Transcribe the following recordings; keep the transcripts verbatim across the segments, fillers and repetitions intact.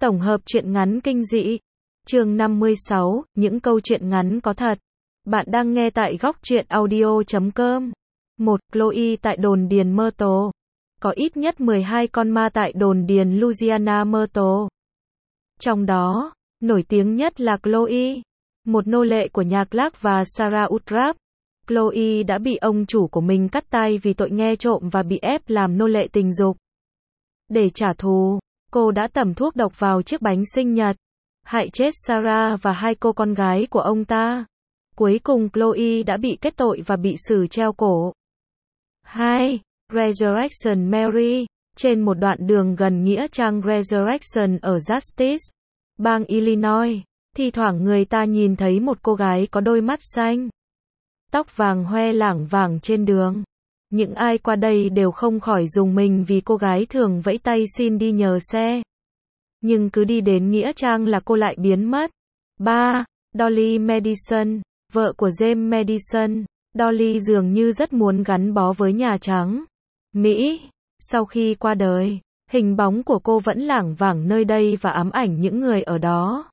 Tổng hợp truyện ngắn kinh dị. Chương năm mươi sáu, những câu chuyện ngắn có thật. Bạn đang nghe tại góc truyện audio chấm com. một. Chloe tại đồn điền Myrtle. Có ít nhất mười hai con ma tại đồn điền Louisiana Myrtle. Trong đó, nổi tiếng nhất là Chloe, một nô lệ của nhà Clark và Sarah Utrap. Chloe đã bị ông chủ của mình cắt tay vì tội nghe trộm và bị ép làm nô lệ tình dục. Để trả thù, cô đã tẩm thuốc độc vào chiếc bánh sinh nhật, hại chết Sarah và hai cô con gái của ông ta. Cuối cùng Chloe đã bị kết tội và bị xử treo cổ. hai. Resurrection Mary. Trên một đoạn đường gần nghĩa trang Resurrection ở Justice, bang Illinois, thi thoảng người ta nhìn thấy một cô gái có đôi mắt xanh, tóc vàng hoe lảng vảng trên đường. Những ai qua đây đều không khỏi rùng mình vì cô gái thường vẫy tay xin đi nhờ xe. Nhưng cứ đi đến nghĩa trang là cô lại biến mất. ba. Dolly Madison, vợ của James Madison. Dolly dường như rất muốn gắn bó với Nhà Trắng, Mỹ. Sau khi qua đời, hình bóng của cô vẫn lảng vảng nơi đây và ám ảnh những người ở đó.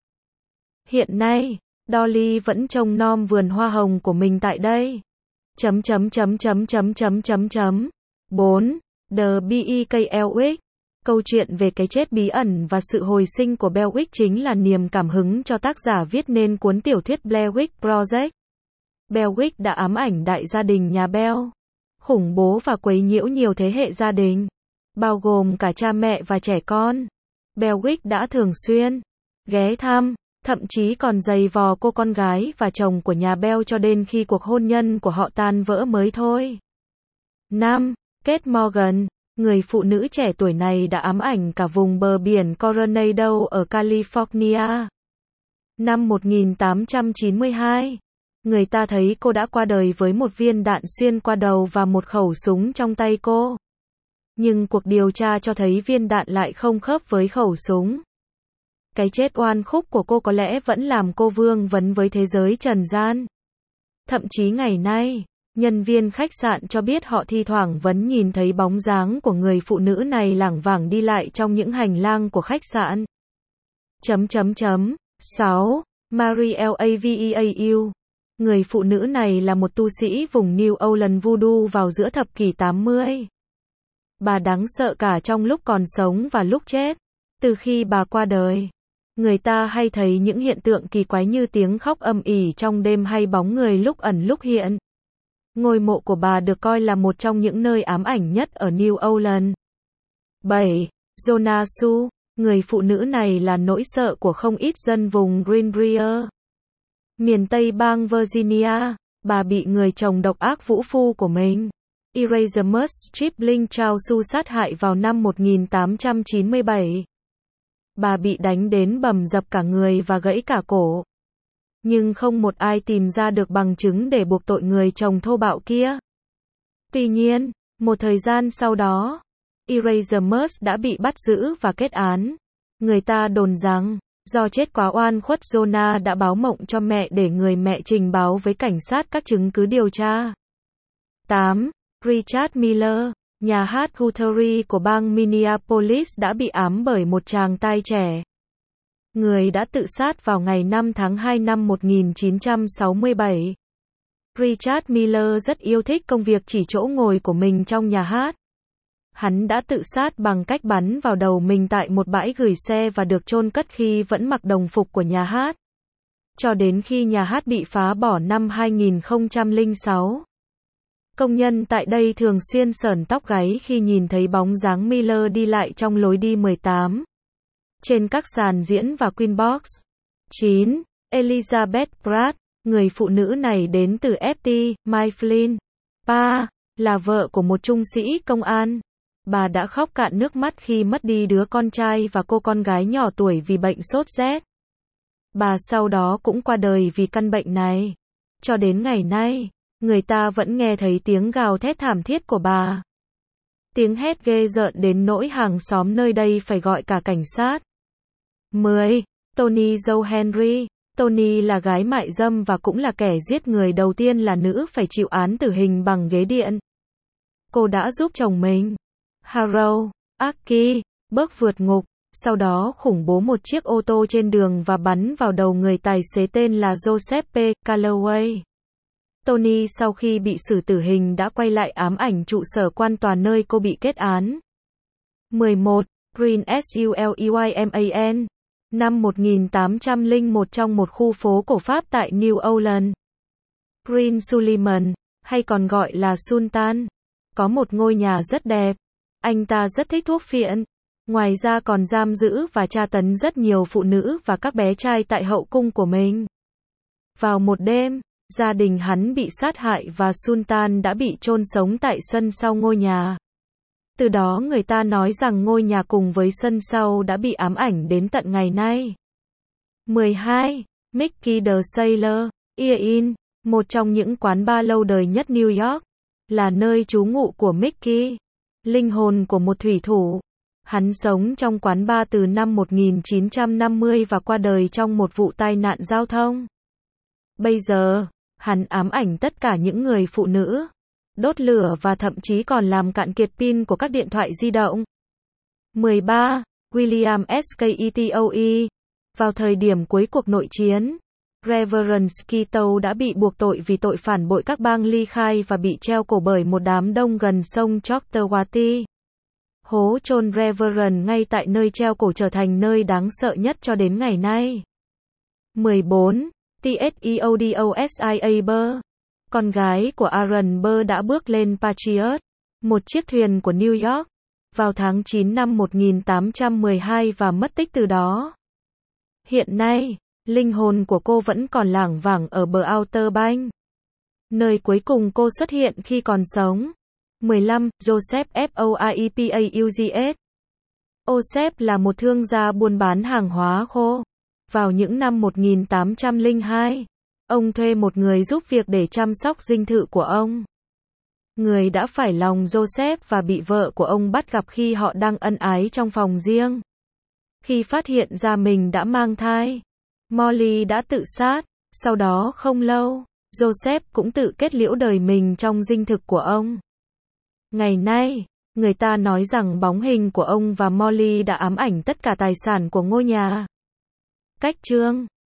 Hiện nay, Dolly vẫn trông nom vườn hoa hồng của mình tại đây. Chấm chấm chấm chấm chấm chấm chấm chấm. bốn. The Beckwick. Câu chuyện về cái chết bí ẩn và sự hồi sinh của Beckwick chính là niềm cảm hứng cho tác giả viết nên cuốn tiểu thuyết Blair Witch Project. Beckwick đã ám ảnh đại gia đình nhà Bell, khủng bố và quấy nhiễu nhiều thế hệ gia đình, bao gồm cả cha mẹ và trẻ con. Beckwick đã thường xuyên ghé thăm, thậm chí còn giày vò cô con gái và chồng của nhà Bell cho đến khi cuộc hôn nhân của họ tan vỡ mới thôi. năm. Kate Morgan. Người phụ nữ trẻ tuổi này đã ám ảnh cả vùng bờ biển Coronado ở California. Năm một nghìn tám trăm chín mươi hai, người ta thấy cô đã qua đời với một viên đạn xuyên qua đầu và một khẩu súng trong tay cô. Nhưng cuộc điều tra cho thấy viên đạn lại không khớp với khẩu súng. Cái chết oan khúc của cô có lẽ vẫn làm cô vương vấn với thế giới trần gian. Thậm chí ngày nay, nhân viên khách sạn cho biết họ thi thoảng vẫn nhìn thấy bóng dáng của người phụ nữ này lảng vảng đi lại trong những hành lang của khách sạn. Chấm chấm chấm. sáu. Mary Laveau. Người phụ nữ này là một tu sĩ vùng New Orleans Voodoo vào giữa thập kỷ tám mươi. Bà đáng sợ cả trong lúc còn sống và lúc chết. Từ khi bà qua đời, người ta hay thấy những hiện tượng kỳ quái như tiếng khóc âm ỉ trong đêm hay bóng người lúc ẩn lúc hiện. Ngôi mộ của bà được coi là một trong những nơi ám ảnh nhất ở New Orleans. bảy. Jonah Su. Người phụ nữ này là nỗi sợ của không ít dân vùng Green Brier, miền Tây bang Virginia. Bà bị người chồng độc ác vũ phu của mình, Erasmus Stripling Charles Su sát hại vào năm một nghìn tám trăm chín mươi bảy. Bà bị đánh đến bầm dập cả người và gãy cả cổ. Nhưng không một ai tìm ra được bằng chứng để buộc tội người chồng thô bạo kia. Tuy nhiên, một thời gian sau đó, Erasmus đã bị bắt giữ và kết án. Người ta đồn rằng, do chết quá oan khuất, Jonah đã báo mộng cho mẹ để người mẹ trình báo với cảnh sát các chứng cứ điều tra. tám. Richard Miller. Nhà hát Guthrie của bang Minneapolis đã bị ám bởi một chàng trai trẻ. Người đã tự sát vào ngày năm tháng hai năm một nghìn chín trăm sáu mươi bảy. Richard Miller rất yêu thích công việc chỉ chỗ ngồi của mình trong nhà hát. Hắn đã tự sát bằng cách bắn vào đầu mình tại một bãi gửi xe và được chôn cất khi vẫn mặc đồng phục của nhà hát. Cho đến khi nhà hát bị phá bỏ năm hai nghìn không trăm lẻ sáu. Công nhân tại đây thường xuyên sởn tóc gáy khi nhìn thấy bóng dáng Miller đi lại trong lối đi mười tám. Trên các sàn diễn và Queen Box. chín. Elizabeth Pratt. Người phụ nữ này đến từ ép tê, Mifflin, Pa, là vợ của một trung sĩ công an. Bà đã khóc cạn nước mắt khi mất đi đứa con trai và cô con gái nhỏ tuổi vì bệnh sốt rét. Bà sau đó cũng qua đời vì căn bệnh này. Cho đến ngày nay, người ta vẫn nghe thấy tiếng gào thét thảm thiết của bà. Tiếng hét ghê rợn đến nỗi hàng xóm nơi đây phải gọi cả cảnh sát. mười. Toni Jo Henry. Toni là gái mại dâm và cũng là kẻ giết người đầu tiên là nữ phải chịu án tử hình bằng ghế điện. Cô đã giúp chồng mình, Harold Aki, bước vượt ngục, sau đó khủng bố một chiếc ô tô trên đường và bắn vào đầu người tài xế tên là Joseph Calloway. Tony sau khi bị xử tử hình đã quay lại ám ảnh trụ sở quan tòa nơi cô bị kết án. mười một. Green Suleyman. Năm một nghìn tám trăm lẻ một trong một khu phố cổ Pháp tại New Orleans. Green Sullivan, hay còn gọi là Sultan, có một ngôi nhà rất đẹp. Anh ta rất thích thuốc phiện. Ngoài ra còn giam giữ và tra tấn rất nhiều phụ nữ và các bé trai tại hậu cung của mình. Vào một đêm, gia đình hắn bị sát hại và Sultan đã bị chôn sống tại sân sau ngôi nhà. Từ đó người ta nói rằng ngôi nhà cùng với sân sau đã bị ám ảnh đến tận ngày nay. mười hai. Mickey the Sailor Inn, một trong những quán bar lâu đời nhất New York, là nơi trú ngụ của Mickey, linh hồn của một thủy thủ. Hắn sống trong quán bar từ năm một nghìn chín trăm năm mươi và qua đời trong một vụ tai nạn giao thông. Bây giờ, hắn ám ảnh tất cả những người phụ nữ, đốt lửa và thậm chí còn làm cạn kiệt pin của các điện thoại di động. mười ba. William Sketoe. Vào thời điểm cuối cuộc nội chiến, Reverend Sketoe đã bị buộc tội vì tội phản bội các bang ly khai và bị treo cổ bởi một đám đông gần sông Choctawhattie. Hố chôn Reverend ngay tại nơi treo cổ trở thành nơi đáng sợ nhất cho đến ngày nay. mười bốn. Theodosia Burr. Con gái của Aaron Burr đã bước lên Patriot, một chiếc thuyền của New York, vào tháng chín năm một nghìn tám trăm mười hai và mất tích từ đó. Hiện nay, linh hồn của cô vẫn còn lảng vảng ở bờ Outer Banks, nơi cuối cùng cô xuất hiện khi còn sống. mười lăm. Joseph Foipeaux. Joseph là một thương gia buôn bán hàng hóa khô. Vào những năm một nghìn tám trăm lẻ hai, ông thuê một người giúp việc để chăm sóc dinh thự của ông. Người đã phải lòng Joseph và bị vợ của ông bắt gặp khi họ đang ân ái trong phòng riêng. Khi phát hiện ra mình đã mang thai, Molly đã tự sát. Sau đó không lâu, Joseph cũng tự kết liễu đời mình trong dinh thự của ông. Ngày nay, người ta nói rằng bóng hình của ông và Molly đã ám ảnh tất cả tài sản của ngôi nhà. Cách chương